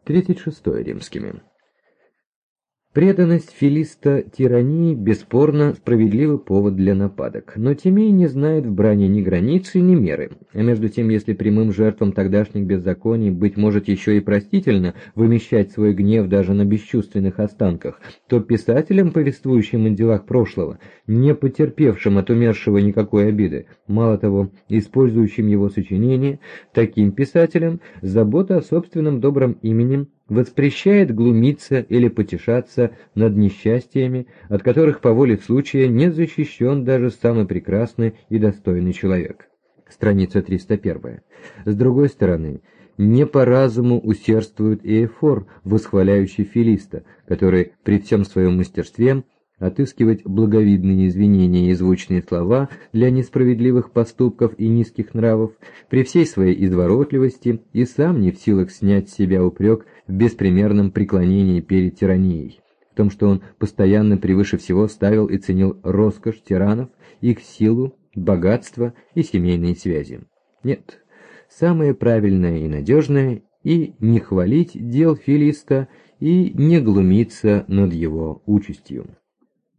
36 римскими. Преданность Филиста тирании бесспорно справедливый повод для нападок, но Тимей не знает в брани ни границы, ни меры. А между тем, если прямым жертвам тогдашних беззаконий, быть может, еще и простительно вымещать свой гнев даже на бесчувственных останках, то писателям, повествующим о делах прошлого, не потерпевшим от умершего никакой обиды, мало того, использующим его сочинения, таким писателям забота о собственном добром имени воспрещает глумиться или потешаться над несчастьями, от которых по воле случая не защищен даже самый прекрасный и достойный человек. Страница 301. С другой стороны, не по разуму усердствует и Эфор, восхваляющий Филиста, который при всем своем мастерстве отыскивать благовидные извинения и звучные слова для несправедливых поступков и низких нравов, при всей своей изворотливости и сам не в силах снять с себя упрек в беспримерном преклонении перед тиранией, в том, что он постоянно превыше всего ставил и ценил роскошь тиранов, их силу, богатство и семейные связи. Нет, самое правильное и надежное и не хвалить дел Филиста, и не глумиться над его участью.